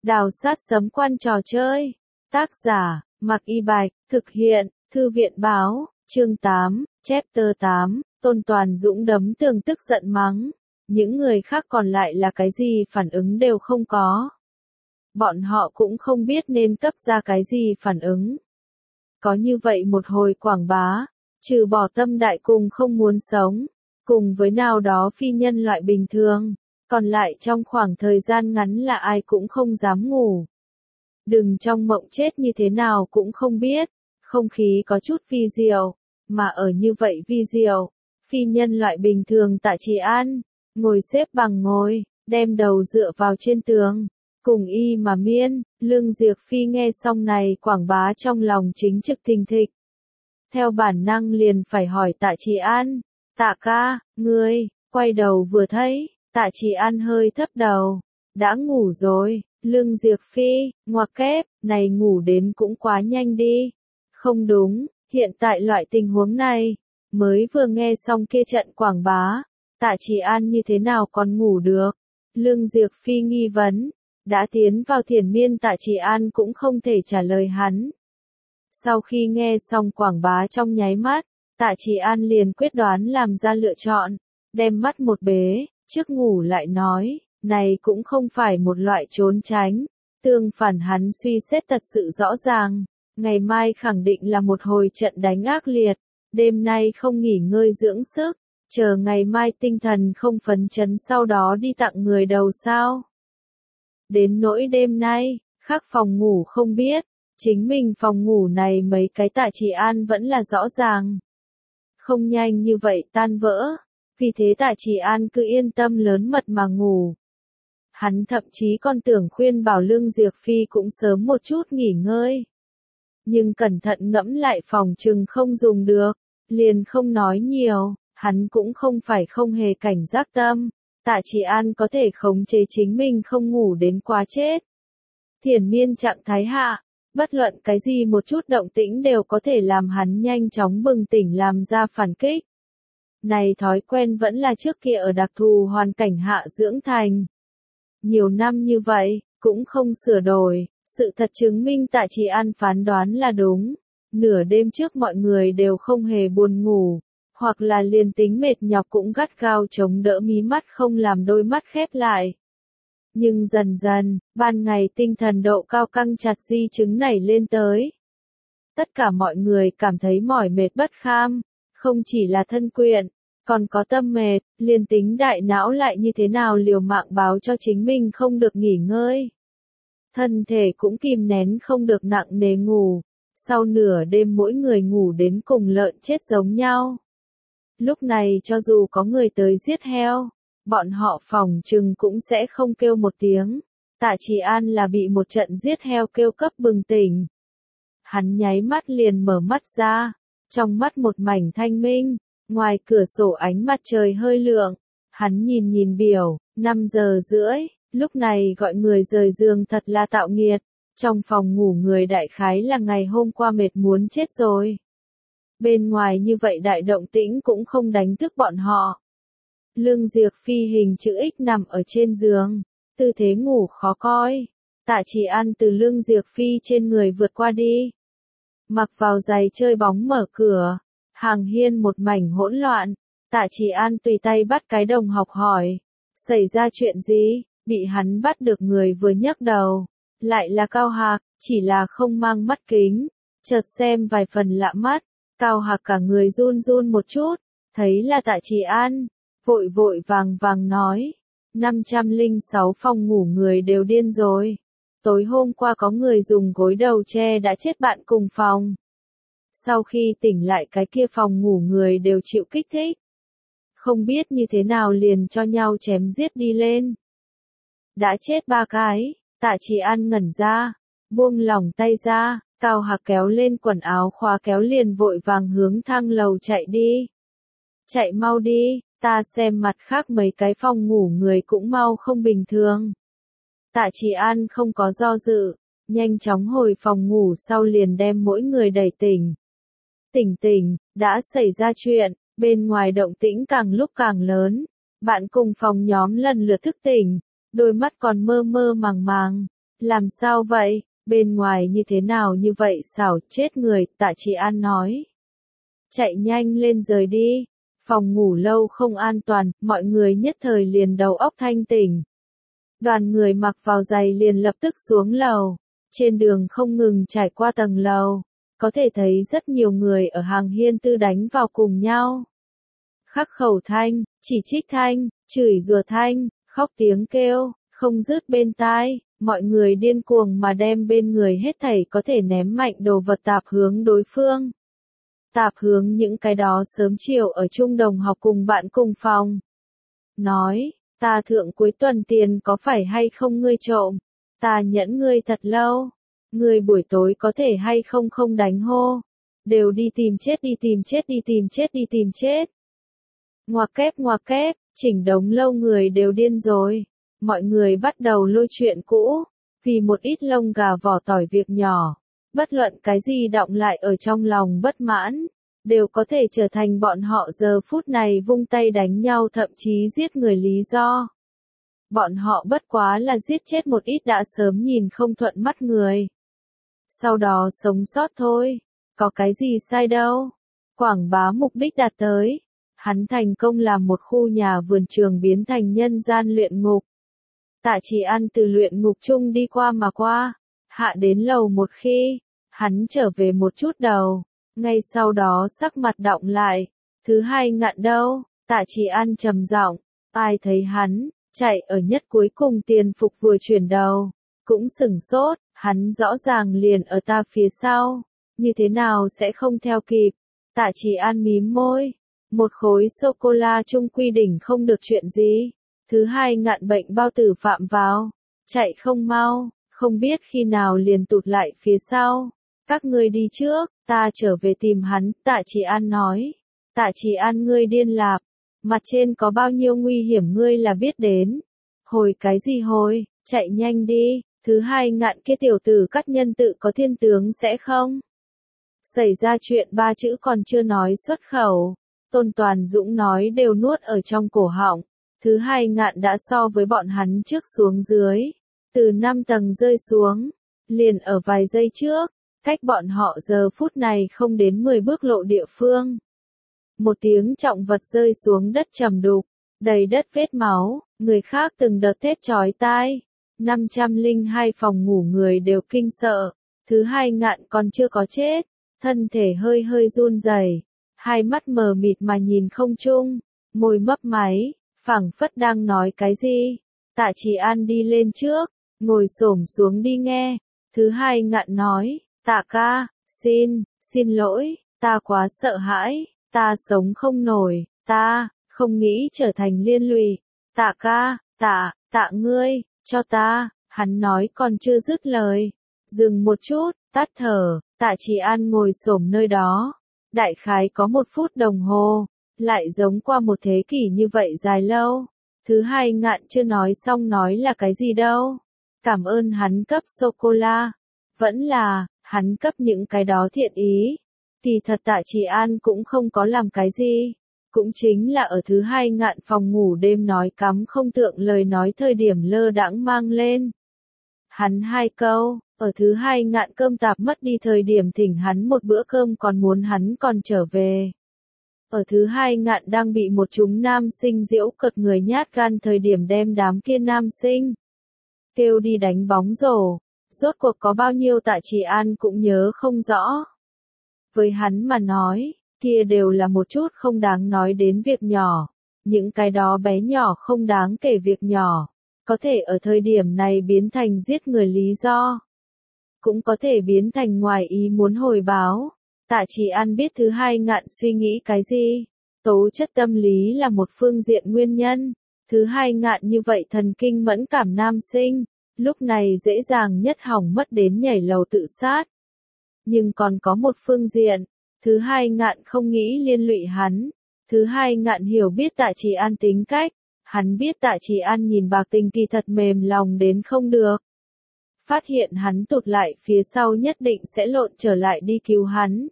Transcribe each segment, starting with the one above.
Đào sát sấm quan trò chơi. Tác giả, Mạc Y Bạch, thực hiện, Thư viện Báo, chương 8, chapter 8, Tôn Toàn Dũng đấm tường tức giận mắng. Những người khác còn lại là cái gì phản ứng đều không có. Bọn họ cũng không biết nên cấp ra cái gì phản ứng. Có như vậy một hồi quảng bá, trừ bỏ tâm đại cùng không muốn sống, cùng với nào đó phi nhân loại bình thường, còn lại trong khoảng thời gian ngắn là ai cũng không dám ngủ. Đừng trong mộng chết như thế nào cũng không biết, không khí có chút vi diệu, mà ở như vậy vi diệu, phi nhân loại bình thường Tạ Trì An, ngồi xếp bằng ngồi, đem đầu dựa vào trên tường, cùng y mà miên. Lương Diệc Phi nghe xong này quảng bá trong lòng chính trực thình thịch. Theo bản năng liền phải hỏi Tạ Trì An, Tạ ca, ngươi, quay đầu vừa thấy, Tạ Trì An hơi thấp đầu, đã ngủ rồi. Lương Diệc Phi, ngoặc kép, này ngủ đến cũng quá nhanh đi. Không đúng, hiện tại loại tình huống này, mới vừa nghe xong kia trận quảng bá, Tạ Trì An như thế nào còn ngủ được? Lương Diệc Phi nghi vấn, đã tiến vào thiền miên Tạ Trì An cũng không thể trả lời hắn. Sau khi nghe xong quảng bá trong nháy mắt, Tạ Trì An liền quyết đoán làm ra lựa chọn, đem mắt một bế, trước ngủ lại nói. Này cũng không phải một loại trốn tránh, tương phản hắn suy xét thật sự rõ ràng, ngày mai khẳng định là một hồi trận đánh ác liệt, đêm nay không nghỉ ngơi dưỡng sức, chờ ngày mai tinh thần không phấn chấn sau đó đi tặng người đầu sao. Đến nỗi đêm nay, khác phòng ngủ không biết, chính mình phòng ngủ này mấy cái Tạ Trì An vẫn là rõ ràng. Không nhanh như vậy tan vỡ, vì thế Tạ Trì An cứ yên tâm lớn mật mà ngủ. Hắn thậm chí còn tưởng khuyên bảo Lương Diệc Phi cũng sớm một chút nghỉ ngơi. Nhưng cẩn thận ngẫm lại phòng chừng không dùng được, liền không nói nhiều, hắn cũng không phải không hề cảnh giác tâm. Tạ Trì An có thể khống chế chính mình không ngủ đến quá chết. Thiền miên trạng thái hạ, bất luận cái gì một chút động tĩnh đều có thể làm hắn nhanh chóng bừng tỉnh làm ra phản kích. Này thói quen vẫn là trước kia ở đặc thù hoàn cảnh hạ dưỡng thành. Nhiều năm như vậy, cũng không sửa đổi, sự thật chứng minh Tạ Trì An phán đoán là đúng. Nửa đêm trước mọi người đều không hề buồn ngủ, hoặc là liền tính mệt nhọc cũng gắt gao chống đỡ mí mắt không làm đôi mắt khép lại. Nhưng dần dần, ban ngày tinh thần độ cao căng chặt di chứng nảy lên tới. Tất cả mọi người cảm thấy mỏi mệt bất kham, không chỉ là thân quyện, còn có tâm mệt, liền tính đại não lại như thế nào liều mạng báo cho chính mình không được nghỉ ngơi. Thân thể cũng kìm nén không được nặng nề ngủ, sau nửa đêm mỗi người ngủ đến cùng lợn chết giống nhau. Lúc này cho dù có người tới giết heo, bọn họ phỏng chừng cũng sẽ không kêu một tiếng. Tạ Trì An là bị một trận giết heo kêu cấp bừng tỉnh. Hắn nháy mắt liền mở mắt ra, trong mắt một mảnh thanh minh. Ngoài cửa sổ ánh mặt trời hơi lượng, hắn nhìn nhìn biểu, 5 giờ rưỡi, lúc này gọi người rời giường thật là tạo nghiệt, trong phòng ngủ người đại khái là ngày hôm qua mệt muốn chết rồi. Bên ngoài như vậy đại động tĩnh cũng không đánh thức bọn họ. Lương Diệc Phi hình chữ X nằm ở trên giường, tư thế ngủ khó coi. Tạ Trì An từ Lương Diệc Phi trên người vượt qua đi, mặc vào giày chơi bóng mở cửa. Hàng hiên một mảnh hỗn loạn, Tạ Trì An tùy tay bắt cái đồng học hỏi, xảy ra chuyện gì? Bị hắn bắt được người vừa nhấc đầu, lại là Cao Hạc, chỉ là không mang mắt kính, chợt xem vài phần lạ mắt, Cao Hạc cả người run run một chút, thấy là Tạ Trì An, vội vội vàng vàng nói, 506 phòng ngủ người đều điên rồi, tối hôm qua có người dùng gối đầu che đã chết bạn cùng phòng. Sau khi tỉnh lại cái kia phòng ngủ người đều chịu kích thích. Không biết như thế nào liền cho nhau chém giết đi lên. Đã chết 3 cái, Tạ Trì An ngẩn ra, buông lỏng tay ra, Cao Hạc kéo lên quần áo khóa kéo liền vội vàng hướng thang lầu chạy đi. Chạy mau đi, ta xem mặt khác mấy cái phòng ngủ người cũng mau không bình thường. Tạ Trì An không có do dự, nhanh chóng hồi phòng ngủ sau liền đem mỗi người đẩy tỉnh. Tỉnh, đã xảy ra chuyện, bên ngoài động tĩnh càng lúc càng lớn. Bạn cùng phòng nhóm lần lượt thức tỉnh, đôi mắt còn mơ mơ màng màng. Làm sao vậy? Bên ngoài như thế nào như vậy xảo chết người, Tạ Chỉ An nói. Chạy nhanh lên rời đi. Phòng ngủ lâu không an toàn, mọi người nhất thời liền đầu óc thanh tỉnh. Đoàn người mặc vào giày liền lập tức xuống lầu. Trên đường không ngừng trải qua tầng lầu. Có thể thấy rất nhiều người ở hàng hiên tư đánh vào cùng nhau. Khắc khẩu thanh, chỉ trích thanh, chửi rủa thanh, khóc tiếng kêu, không dứt bên tai. Mọi người điên cuồng mà đem bên người hết thảy có thể ném mạnh đồ vật tạp hướng đối phương. Tạp hướng những cái đó sớm chiều ở chung đồng học cùng bạn cùng phòng. Nói, ta thượng cuối tuần tiền có phải hay không ngươi trộm? Ta nhẫn ngươi thật lâu. Ngươi buổi tối có thể hay không không đánh hô. Đều đi tìm chết đi tìm chết đi tìm chết đi tìm chết. Ngoặc kép, chỉnh đống lâu người đều điên rồi. Mọi người bắt đầu lôi chuyện cũ. Vì một ít lông gà vỏ tỏi việc nhỏ. Bất luận cái gì đọng lại ở trong lòng bất mãn. Đều có thể trở thành bọn họ giờ phút này vung tay đánh nhau thậm chí giết người lý do. Bọn họ bất quá là giết chết một ít đã sớm nhìn không thuận mắt người. Sau đó sống sót thôi. Có cái gì sai đâu. Quảng bá mục đích đạt tới. Hắn thành công làm một khu nhà vườn trường biến thành nhân gian luyện ngục. Tạ Chỉ An từ luyện ngục chung đi qua mà qua. Hạ đến lầu một khi. Hắn trở về một chút đầu. Ngay sau đó sắc mặt đọng lại. Thứ hai ngạn đâu. Tạ Chỉ An trầm giọng. Ai thấy hắn. Chạy ở nhất cuối cùng tiền phục vừa chuyển đầu. Cũng sửng sốt. Hắn rõ ràng liền ở ta phía sau. Như thế nào sẽ không theo kịp. Tạ Chỉ An mím môi. Một khối sô-cô-la chung quy đỉnh không được chuyện gì. Thứ hai ngạn bệnh bao tử phạm vào. Chạy không mau. Không biết khi nào liền tụt lại phía sau. Các ngươi đi trước. Ta trở về tìm hắn. Tạ Chỉ An nói. Tạ Chỉ An ngươi điên lạp. Mặt trên có bao nhiêu nguy hiểm ngươi là biết đến. Hồi cái gì hồi. Chạy nhanh đi. Thứ hai ngạn kia tiểu tử cắt nhân tự có thiên tướng sẽ không? Xảy ra chuyện ba chữ còn chưa nói xuất khẩu. Tôn Toàn Dũng nói đều nuốt ở trong cổ họng. Thứ hai ngạn đã so với bọn hắn trước xuống dưới. Từ 5 tầng rơi xuống. Liền ở vài giây trước. Cách bọn họ giờ phút này không đến 10 bước lộ địa phương. Một tiếng trọng vật rơi xuống đất trầm đục. Đầy đất vết máu. Người khác từng đợt thét chói tai. 502 phòng ngủ người đều kinh sợ. Thứ hai ngạn còn chưa có chết. Thân thể hơi hơi run rẩy, hai mắt mờ mịt mà nhìn không chung, môi mấp máy, phảng phất đang nói cái gì. Tạ Chỉ An đi lên trước, ngồi xổm xuống đi nghe. Thứ hai ngạn nói, Tạ ca, xin lỗi, ta quá sợ hãi, ta sống không nổi, ta không nghĩ trở thành liên lụy. Tạ ca, tạ ngươi, cho ta. Hắn nói còn chưa dứt lời. Dừng một chút, tắt thở. Tạ Chỉ An ngồi xổm nơi đó. Đại khái có 1 phút đồng hồ. Lại giống qua một thế kỷ như vậy dài lâu. Thứ hai ngạn chưa nói xong nói là cái gì đâu. Cảm ơn hắn cấp sô-cô-la. Vẫn là, hắn cấp những cái đó thiện ý. Kỳ thật Tạ Chỉ An cũng không có làm cái gì. Cũng chính là ở thứ hai ngạn phòng ngủ đêm nói cắm không thượng lời nói thời điểm lơ đãng mang lên. Hắn 2 câu, ở thứ hai ngạn cơm tạp mất đi thời điểm thỉnh hắn một bữa cơm còn muốn hắn còn trở về. Ở thứ hai ngạn đang bị một chúng nam sinh giễu cợt người nhát gan thời điểm đem đám kia nam sinh kêu đi đánh bóng rổ. Rốt cuộc có bao nhiêu Tạ Chỉ An cũng nhớ không rõ. Với hắn mà nói, kia đều là một chút không đáng nói đến việc nhỏ. Những cái đó bé nhỏ không đáng kể việc nhỏ. Có thể ở thời điểm này biến thành giết người lý do. Cũng có thể biến thành ngoài ý muốn hồi báo. Tạ Chỉ An biết thứ hai ngạn suy nghĩ cái gì. Tố chất tâm lý là một phương diện nguyên nhân. Thứ hai ngạn như vậy thần kinh mẫn cảm nam sinh. Lúc này dễ dàng nhất hỏng mất đến nhảy lầu tự sát. Nhưng còn có một phương diện. Thứ hai ngạn không nghĩ liên lụy hắn. Thứ hai ngạn hiểu biết Tạ Chỉ An tính cách. Hắn biết Tạ Chỉ An nhìn bạc tình kỳ thật mềm lòng đến không được. Phát hiện hắn tụt lại phía sau nhất định sẽ lộn trở lại đi cứu hắn.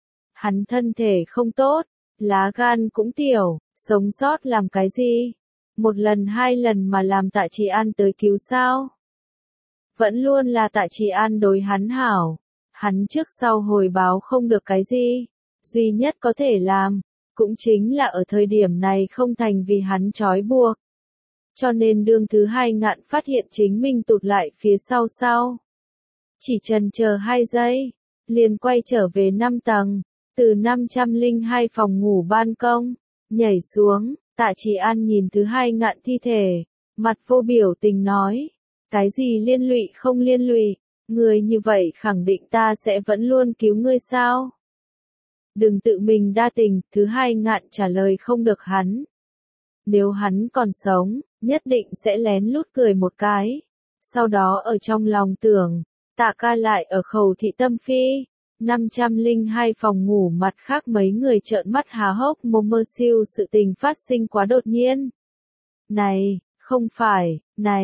Hắn thân thể không tốt, lá gan cũng tiểu, sống sót làm cái gì? 1 lần 2 lần mà làm Tạ Chỉ An tới cứu sao? Vẫn luôn là Tạ Trì An đối hắn hảo. Hắn trước sau hồi báo không được cái gì. Duy nhất có thể làm, cũng chính là ở thời điểm này không thành vì hắn trói buộc. Cho nên đương thứ hai Ngạn phát hiện chính mình tụt lại phía sau. Chỉ chần chờ 2 giây, liền quay trở về 5 tầng, từ 502 phòng ngủ ban công, nhảy xuống, Tạ Trì An nhìn thứ hai Ngạn thi thể, mặt vô biểu tình nói, cái gì liên lụy không liên lụy, người như vậy khẳng định ta sẽ vẫn luôn cứu ngươi sao? Đừng tự mình đa tình, thứ hai Ngạn trả lời không được hắn. Nếu hắn còn sống, nhất định sẽ lén lút cười một cái. Sau đó ở trong lòng tưởng, Tạ ca lại ở khẩu thị tâm phi. 502 phòng ngủ mặt khác mấy người trợn mắt há hốc mồm mơ siêu sự tình phát sinh quá đột nhiên. Này, không phải,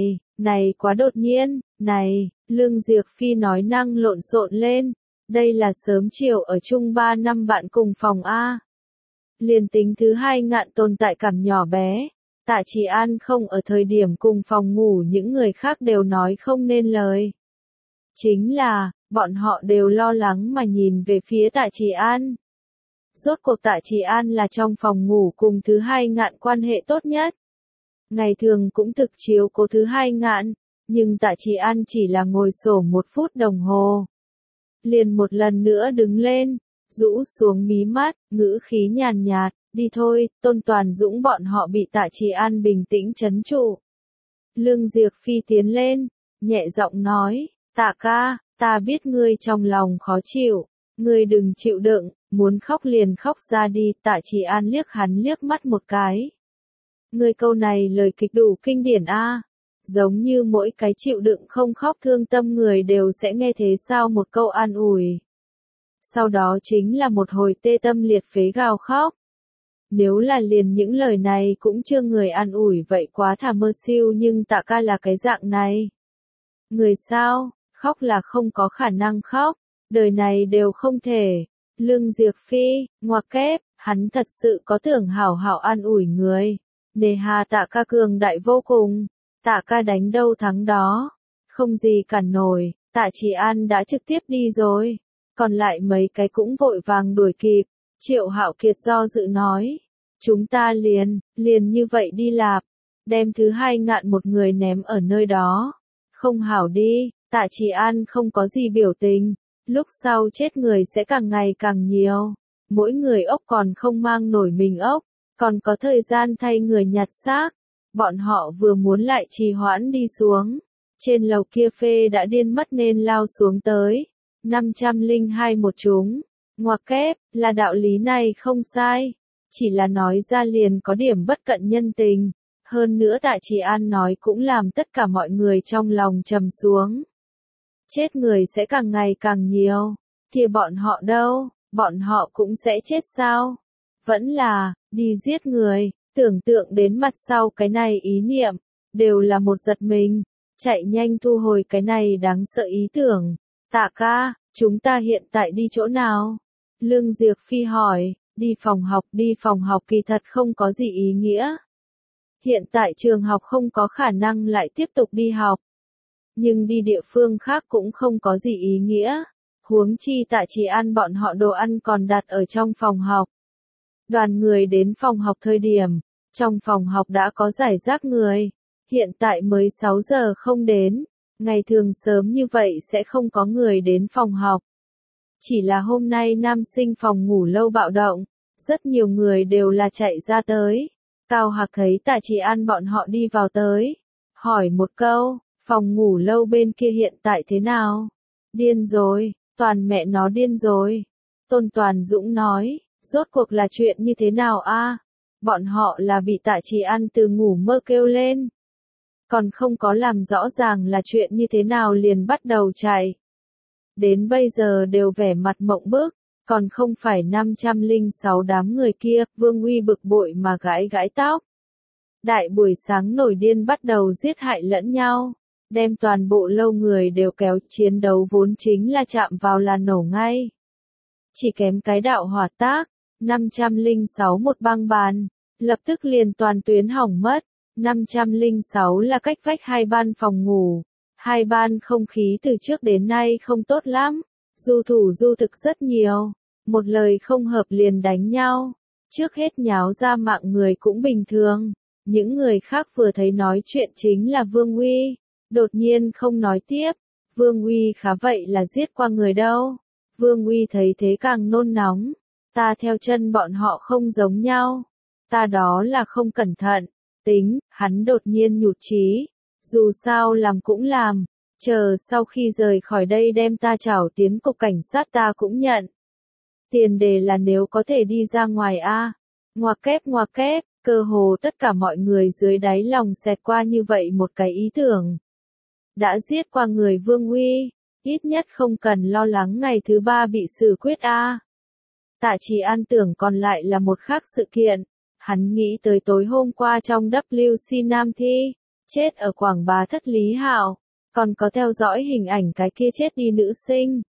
này quá đột nhiên, này, Lương Diệc Phi nói năng lộn xộn lên. Đây là sớm chiều ở chung 3 năm bạn cùng phòng A. Liền tính thứ hai Ngạn tồn tại cảm nhỏ bé. Tạ Trì An không ở thời điểm cùng phòng ngủ những người khác đều nói không nên lời. Chính là, bọn họ đều lo lắng mà nhìn về phía Tạ Trì An. Rốt cuộc Tạ Trì An là trong phòng ngủ cùng thứ hai Ngạn quan hệ tốt nhất. Ngày thường cũng thực chiếu cố thứ hai Ngạn, nhưng Tạ Trì An chỉ là ngồi xổm 1 phút đồng hồ. Liền một lần nữa đứng lên, rũ xuống mí mắt, ngữ khí nhàn nhạt, đi thôi, Tôn Toàn Dũng bọn họ bị Tạ Trì An bình tĩnh trấn trụ. Lương Diệc Phi tiến lên, nhẹ giọng nói, Tạ ca, ta biết ngươi trong lòng khó chịu, ngươi đừng chịu đựng, muốn khóc liền khóc ra đi. Tạ Trì An liếc hắn liếc mắt một cái. Ngươi câu này lời kịch đủ kinh điển a, giống như mỗi cái chịu đựng không khóc thương tâm người đều sẽ nghe thế sao một câu an ủi. Sau đó chính là một hồi tê tâm liệt phế gào khóc. Nếu là liền những lời này cũng chưa người an ủi vậy quá thà mơ siêu, nhưng Tạ ca là cái dạng này. Người sao, khóc là không có khả năng khóc, đời này đều không thể. Lương Diệc Phi, ngoặc kép, hắn thật sự có tưởng hảo hảo an ủi người. Nề hà Tạ ca cường đại vô cùng, Tạ ca đánh đâu thắng đó, không gì cản nổi. Tạ Trì An đã trực tiếp đi rồi, còn lại mấy cái cũng vội vàng đuổi kịp. Triệu Hạo Kiệt do dự nói, chúng ta liền như vậy đi lạp, đem thứ hai Ngạn một người ném ở nơi đó. Không hảo đi. Tạ Trì An không có gì biểu tình, lúc sau chết người sẽ càng ngày càng nhiều. Mỗi người ốc còn không mang nổi mình ốc, còn có thời gian thay người nhặt xác. Bọn họ vừa muốn lại trì hoãn đi xuống. Trên lầu kia phê đã điên mất nên lao xuống tới. 502 một chúng. Ngoặc kép, là đạo lý này không sai. Chỉ là nói ra liền có điểm bất cận nhân tình. Hơn nữa Tạ Trì An nói cũng làm tất cả mọi người trong lòng trầm xuống. Chết người sẽ càng ngày càng nhiều. Thì bọn họ đâu, bọn họ cũng sẽ chết sao? Vẫn là, đi giết người, tưởng tượng đến mặt sau cái này ý niệm, đều là một giật mình. Chạy nhanh thu hồi cái này đáng sợ ý tưởng. Tạ ca, chúng ta hiện tại đi chỗ nào? Lương Diệc Phi hỏi, đi phòng học kỳ thật không có gì ý nghĩa. Hiện tại trường học không có khả năng lại tiếp tục đi học. Nhưng đi địa phương khác cũng không có gì ý nghĩa. Huống chi Tạ Trì An bọn họ đồ ăn còn đặt ở trong phòng học. Đoàn người đến phòng học thời điểm, trong phòng học đã có rải rác người. Hiện tại mới 6 giờ không đến. Ngày thường sớm như vậy sẽ không có người đến phòng học. Chỉ là hôm nay nam sinh phòng ngủ lâu bạo động. Rất nhiều người đều là chạy ra tới. Cao Hạc thấy Tạ Trì An bọn họ đi vào tới. Hỏi một câu, phòng ngủ lâu bên kia hiện tại thế nào? Điên rồi, toàn mẹ nó điên rồi. Tôn Toàn Dũng nói, rốt cuộc là chuyện như thế nào a? Bọn họ là bị Tạ Trì An từ ngủ mơ kêu lên. Còn không có làm rõ ràng là chuyện như thế nào liền bắt đầu chạy. Đến bây giờ đều vẻ mặt mộng bức. Còn không phải 506 đám người kia. Vương Uy bực bội mà gãi gãi tóc. Đại buổi sáng nổi điên bắt đầu giết hại lẫn nhau. Đem toàn bộ lâu người đều kéo, chiến đấu vốn chính là chạm vào là nổ ngay. Chỉ kém cái đạo hỏa tác. 506 một băng bàn. Lập tức liền toàn tuyến hỏng mất. 506 là cách vách 2 ban phòng ngủ. Hai ban không khí từ trước đến nay không tốt lắm, du thủ du thực rất nhiều, một lời không hợp liền đánh nhau, trước hết nháo ra mạng người cũng bình thường, những người khác vừa thấy nói chuyện chính là Vương Uy, đột nhiên không nói tiếp, Vương Uy khá vậy là giết qua người đâu, Vương Uy thấy thế càng nôn nóng, ta theo chân bọn họ không giống nhau, ta đó là không cẩn thận, tính, hắn đột nhiên nhụt chí, dù sao làm cũng làm, chờ sau khi rời khỏi đây đem ta trảo tiến cục cảnh sát ta cũng nhận. Tiền đề là nếu có thể đi ra ngoài a. Ngoặc kép, cơ hồ tất cả mọi người dưới đáy lòng xẹt qua như vậy một cái ý tưởng. Đã giết qua người Vương Uy, ít nhất không cần lo lắng ngày thứ ba bị xử quyết a. Tạ Trì An tưởng còn lại là một khác sự kiện, hắn nghĩ tới tối hôm qua trong WC Nam Thi, chết ở Quảng Bá Thất Lý Hạo, còn có theo dõi hình ảnh cái kia chết đi nữ sinh.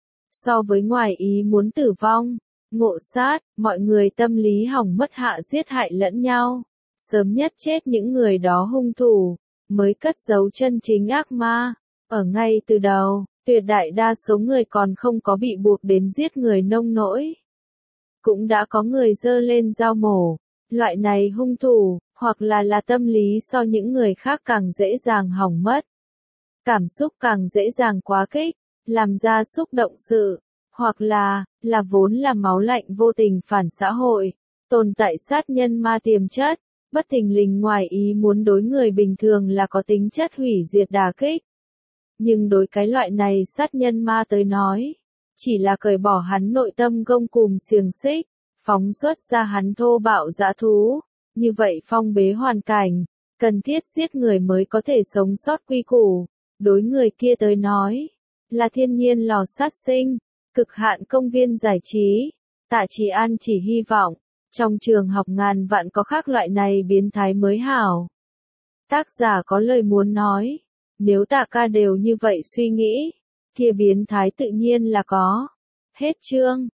So với ngoài ý muốn tử vong, ngộ sát, mọi người tâm lý hỏng mất hạ giết hại lẫn nhau, sớm nhất chết những người đó hung thủ, mới cất giấu chân chính ác ma. Ở ngay từ đầu, tuyệt đại đa số người còn không có bị buộc đến giết người nông nỗi. Cũng đã có người giơ lên dao mổ, loại này hung thủ, hoặc là tâm lý so những người khác càng dễ dàng hỏng mất. Cảm xúc càng dễ dàng quá kích, làm ra xúc động sự, hoặc là vốn là máu lạnh vô tình phản xã hội, tồn tại sát nhân ma tiềm chất, bất thình lình ngoài ý muốn đối người bình thường là có tính chất hủy diệt đả kích. Nhưng đối cái loại này sát nhân ma tới nói, chỉ là cởi bỏ hắn nội tâm gông cùm xiềng xích, phóng xuất ra hắn thô bạo dã thú, như vậy phong bế hoàn cảnh, cần thiết giết người mới có thể sống sót quy củ, đối người kia tới nói, là thiên nhiên lò sát sinh, cực hạn công viên giải trí. Tạ Trì An chỉ hy vọng, trong trường học ngàn vạn có khác loại này biến thái mới hảo. Tác giả có lời muốn nói, nếu Tạ ca đều như vậy suy nghĩ, kia biến thái tự nhiên là có. Hết chương.